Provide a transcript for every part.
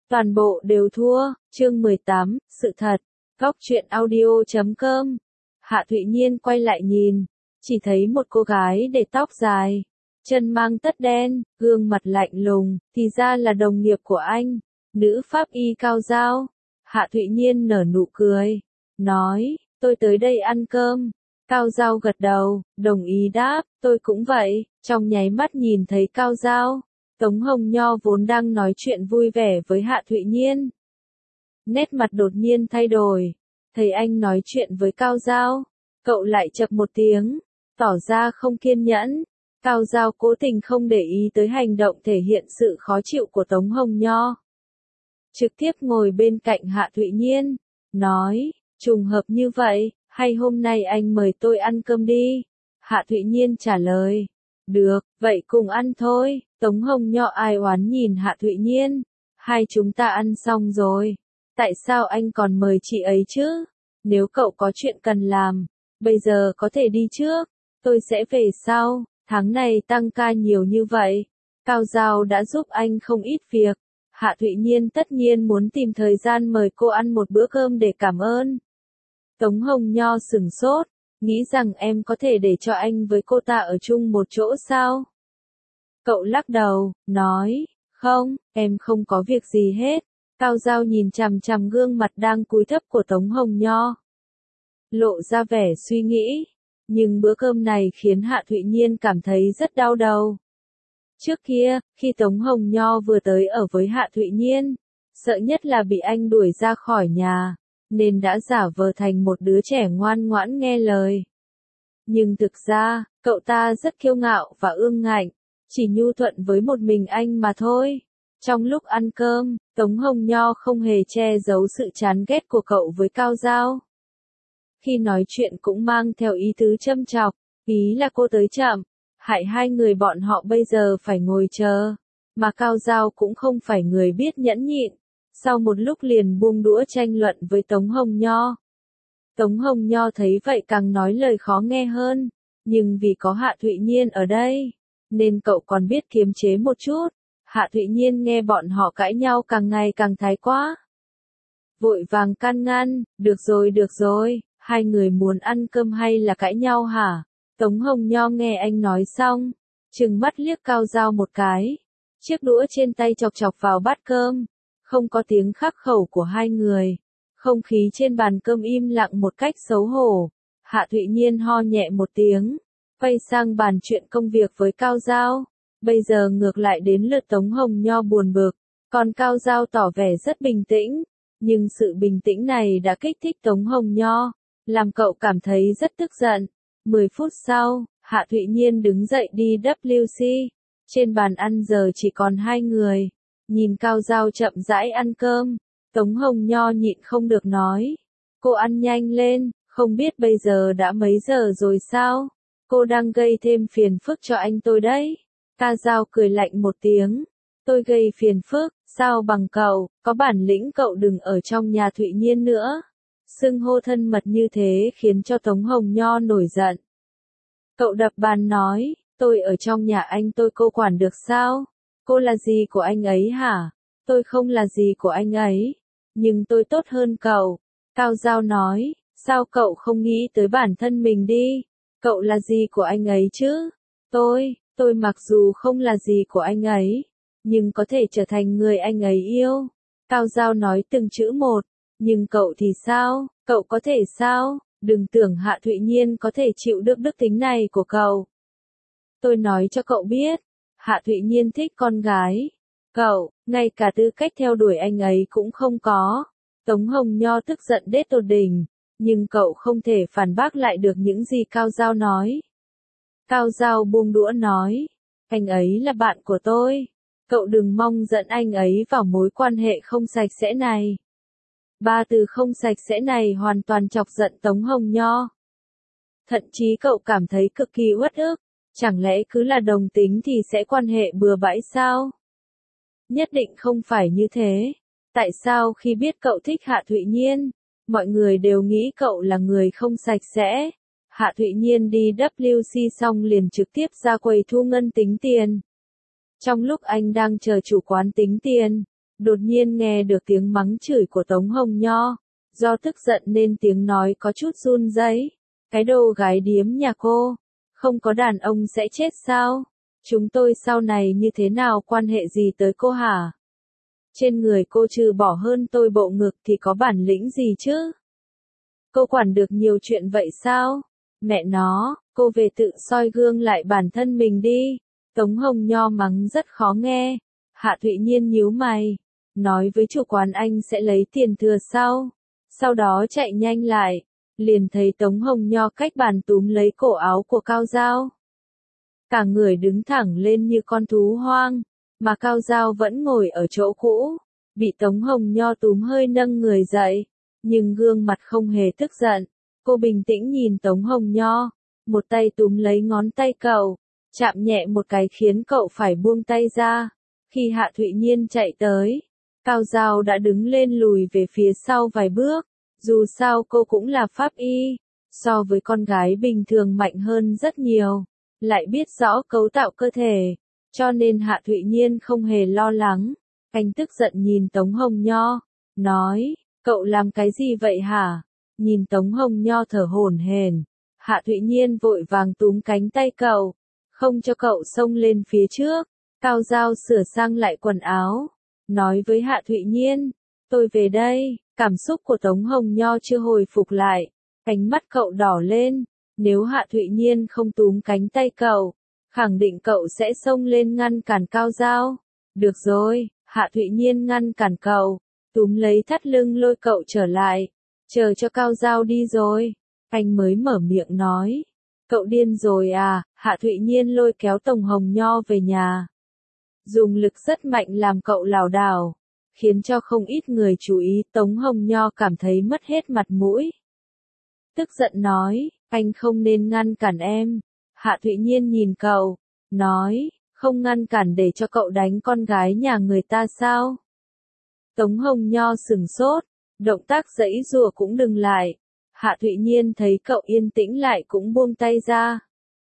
Toàn bộ đều thua. Chương 18, sự thật. Góc truyện audio.com. Hạ Thụy Nhiên quay lại nhìn, chỉ thấy một cô gái để tóc dài, chân mang tất đen, gương mặt lạnh lùng, thì ra là đồng nghiệp của anh, nữ pháp y Cao Giao. Hạ Thụy Nhiên nở nụ cười, nói, tôi tới đây ăn cơm. Cao Giao gật đầu, đồng ý đáp, tôi cũng vậy. Trong nháy mắt nhìn thấy Cao Giao, Tống Hồng Nho vốn đang nói chuyện vui vẻ với Hạ Thụy Nhiên, nét mặt đột nhiên thay đổi. Thấy anh nói chuyện với Cao Giao, cậu lại chậc một tiếng, tỏ ra không kiên nhẫn. Cao Giao cố tình không để ý tới hành động thể hiện sự khó chịu của Tống Hồng Nho, trực tiếp ngồi bên cạnh Hạ Thụy Nhiên, nói, trùng hợp như vậy, hay hôm nay anh mời tôi ăn cơm đi? Hạ Thụy Nhiên trả lời, được, vậy cùng ăn thôi. Tống Hồng Nho ai oán nhìn Hạ Thụy Nhiên, hai chúng ta ăn xong rồi, tại sao anh còn mời chị ấy chứ? Nếu cậu có chuyện cần làm, bây giờ có thể đi trước, tôi sẽ về sau. Tháng này tăng ca nhiều như vậy, Cao Giao đã giúp anh không ít việc. Hạ Thụy Nhiên tất nhiên muốn tìm thời gian mời cô ăn một bữa cơm để cảm ơn. Tống Hồng Nho sửng sốt, nghĩ rằng em có thể để cho anh với cô ta ở chung một chỗ sao? Cậu lắc đầu, nói, không, em không có việc gì hết. Cao Giao nhìn chằm chằm gương mặt đang cúi thấp của Tống Hồng Nho, lộ ra vẻ suy nghĩ. Nhưng bữa cơm này khiến Hạ Thụy Nhiên cảm thấy rất đau đầu. Trước kia, khi Tống Hồng Nho vừa tới ở với Hạ Thụy Nhiên, sợ nhất là bị anh đuổi ra khỏi nhà, nên đã giả vờ thành một đứa trẻ ngoan ngoãn nghe lời. Nhưng thực ra, cậu ta rất kiêu ngạo và ương ngạnh, chỉ nhu thuận với một mình anh mà thôi. Trong lúc ăn cơm, Tống Hồng Nho không hề che giấu sự chán ghét của cậu với Cao Giao. Khi nói chuyện cũng mang theo ý tứ châm chọc, ý là cô tới chậm, hại hai người bọn họ bây giờ phải ngồi chờ, mà Cao Giao cũng không phải người biết nhẫn nhịn. Sau một lúc liền buông đũa tranh luận với Tống Hồng Nho. Tống Hồng Nho thấy vậy càng nói lời khó nghe hơn, nhưng vì có Hạ Thụy Nhiên ở đây, nên cậu còn biết kiềm chế một chút. Hạ Thụy Nhiên nghe bọn họ cãi nhau càng ngày càng thái quá, vội vàng can ngăn, được rồi, hai người muốn ăn cơm hay là cãi nhau hả? Tống Hồng Nho nghe anh nói xong, trừng mắt liếc Cao Giao một cái, chiếc đũa trên tay chọc chọc vào bát cơm, không có tiếng khắc khẩu của hai người. Không khí trên bàn cơm im lặng một cách xấu hổ. Hạ Thụy Nhiên ho nhẹ một tiếng, quay sang bàn chuyện công việc với Cao Giao. Bây giờ ngược lại đến lượt Tống Hồng Nho buồn bực, còn Cao Giao tỏ vẻ rất bình tĩnh, nhưng sự bình tĩnh này đã kích thích Tống Hồng Nho, làm cậu cảm thấy rất tức giận. 10 phút sau, Hạ Thụy Nhiên đứng dậy đi WC. Trên bàn ăn giờ chỉ còn hai người. Nhìn Cao Giao chậm rãi ăn cơm, Tống Hồng Nho nhịn không được nói, cô ăn nhanh lên, không biết bây giờ đã mấy giờ rồi sao? Cô đang gây thêm phiền phức cho anh tôi đấy. Cao Giao cười lạnh một tiếng, tôi gây phiền phức, sao bằng cậu, có bản lĩnh cậu đừng ở trong nhà Thụy Nhiên nữa. Xưng hô thân mật như thế khiến cho Tống Hồng Nho nổi giận. Cậu đập bàn nói, tôi ở trong nhà anh tôi cô quản được sao? Cô là gì của anh ấy hả? Tôi không là gì của anh ấy, nhưng tôi tốt hơn cậu. Cao Giao nói, sao cậu không nghĩ tới bản thân mình đi? Cậu là gì của anh ấy chứ? Tôi mặc dù không là gì của anh ấy, nhưng có thể trở thành người anh ấy yêu. Cao Giao nói từng chữ một, nhưng cậu thì sao? Cậu có thể sao? Đừng tưởng Hạ Thụy Nhiên có thể chịu được đức tính này của cậu. Tôi nói cho cậu biết, Hạ Thụy Nhiên thích con gái. Cậu, ngay cả tư cách theo đuổi anh ấy cũng không có. Tống Hồng Nho tức giận đến tột đỉnh, nhưng cậu không thể phản bác lại được những gì Cao Giao nói. Cao Giao buông đũa nói, anh ấy là bạn của tôi. Cậu đừng mong dẫn anh ấy vào mối quan hệ không sạch sẽ này. Ba từ không sạch sẽ này hoàn toàn chọc giận Tống Hồng Nho. Thậm chí cậu cảm thấy cực kỳ uất ức, chẳng lẽ cứ là đồng tính thì sẽ quan hệ bừa bãi sao? Nhất định không phải như thế. Tại sao khi biết cậu thích Hạ Thụy Nhiên, mọi người đều nghĩ cậu là người không sạch sẽ? Hạ Thụy Nhiên đi WC xong liền trực tiếp ra quầy thu ngân tính tiền. Trong lúc anh đang chờ chủ quán tính tiền, đột nhiên nghe được tiếng mắng chửi của Tống Hồng Nho. Do tức giận nên tiếng nói có chút run rẩy. Cái đồ gái điếm nhà cô, không có đàn ông sẽ chết sao? Chúng tôi sau này như thế nào quan hệ gì tới cô hả? Trên người cô trừ bỏ hơn tôi bộ ngực thì có bản lĩnh gì chứ? Cô quản được nhiều chuyện vậy sao? Mẹ nó, cô về tự soi gương lại bản thân mình đi. Tống Hồng Nho mắng rất khó nghe. Hạ Thụy Nhiên nhíu mày, nói với chủ quán anh sẽ lấy tiền thừa sau đó chạy nhanh lại, liền thấy Tống Hồng Nho cách bàn túm lấy cổ áo của Cao Dao. Cả người đứng thẳng lên như con thú hoang, mà Cao Dao vẫn ngồi ở chỗ cũ, bị Tống Hồng Nho túm hơi nâng người dậy, nhưng gương mặt không hề tức giận. Cô bình tĩnh nhìn Tống Hồng Nho, một tay túm lấy ngón tay cậu, chạm nhẹ một cái khiến cậu phải buông tay ra. Khi Hạ Thụy Nhiên chạy tới, Cao Dao đã đứng lên lùi về phía sau vài bước. Dù sao cô cũng là pháp y, so với con gái bình thường mạnh hơn rất nhiều, lại biết rõ cấu tạo cơ thể, cho nên Hạ Thụy Nhiên không hề lo lắng. Anh tức giận nhìn Tống Hồng Nho, nói, cậu làm cái gì vậy hả? Nhìn Tống Hồng Nho thở hổn hển, Hạ Thụy Nhiên vội vàng túm cánh tay cậu, không cho cậu xông lên phía trước. Cao Dao sửa sang lại quần áo, nói với Hạ Thụy Nhiên, tôi về đây. Cảm xúc của Tống Hồng Nho chưa hồi phục lại, cánh mắt cậu đỏ lên, nếu Hạ Thụy Nhiên không túm cánh tay cậu, khẳng định cậu sẽ xông lên ngăn cản Cao Dao. Được rồi, Hạ Thụy Nhiên ngăn cản cậu, túm lấy thắt lưng lôi cậu trở lại, chờ cho Cao Dao đi rồi, anh mới mở miệng nói. Cậu điên rồi à? Hạ Thụy Nhiên lôi kéo Tống Hồng Nho về nhà. Dùng lực rất mạnh làm cậu lảo đảo, khiến cho không ít người chú ý. Tống Hồng Nho cảm thấy mất hết mặt mũi. Tức giận nói, anh không nên ngăn cản em. Hạ Thụy Nhiên nhìn cậu, nói, không ngăn cản để cho cậu đánh con gái nhà người ta sao? Tống Hồng Nho sửng sốt, động tác giãy giụa cũng dừng lại. Hạ Thụy Nhiên thấy cậu yên tĩnh lại cũng buông tay ra.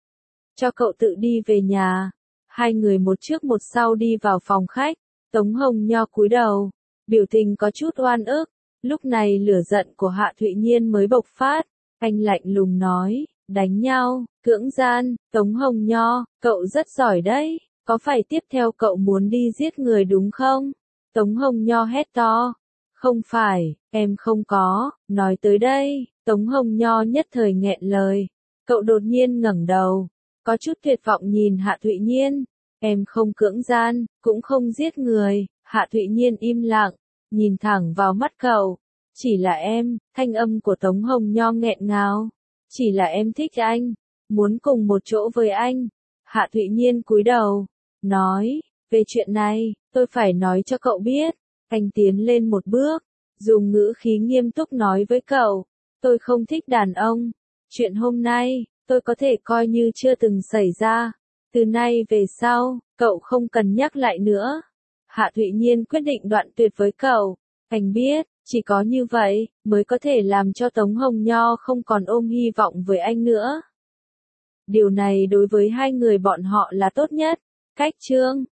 Cho cậu tự đi về nhà. Hai người một trước một sau đi vào phòng khách. Tống Hồng Nho cúi đầu, biểu tình có chút oan ức. Lúc này lửa giận của Hạ Thụy Nhiên mới bộc phát. Anh lạnh lùng nói, đánh nhau, cưỡng gian. Tống Hồng Nho, cậu rất giỏi đấy. Có phải tiếp theo cậu muốn đi giết người đúng không? Tống Hồng Nho hét to. Không phải, em không có. Nói tới đây, Tống Hồng Nho nhất thời nghẹn lời. Cậu đột nhiên ngẩng đầu, có chút tuyệt vọng nhìn Hạ Thụy Nhiên. Em không cưỡng gian, cũng không giết người. Hạ Thụy Nhiên im lặng, nhìn thẳng vào mắt cậu. Chỉ là em, thanh âm của Tống Hồng Nho nghẹn ngào. Chỉ là em thích anh, muốn cùng một chỗ với anh. Hạ Thụy Nhiên cúi đầu, nói, về chuyện này, tôi phải nói cho cậu biết. Anh tiến lên một bước, dùng ngữ khí nghiêm túc nói với cậu, tôi không thích đàn ông. Chuyện hôm nay, tôi có thể coi như chưa từng xảy ra. Từ nay về sau, cậu không cần nhắc lại nữa. Hạ Thụy Nhiên quyết định đoạn tuyệt với cậu. Anh biết, chỉ có như vậy, mới có thể làm cho Tống Hồng Nho không còn ôm hy vọng với anh nữa. Điều này đối với hai người bọn họ là tốt nhất. Cách chương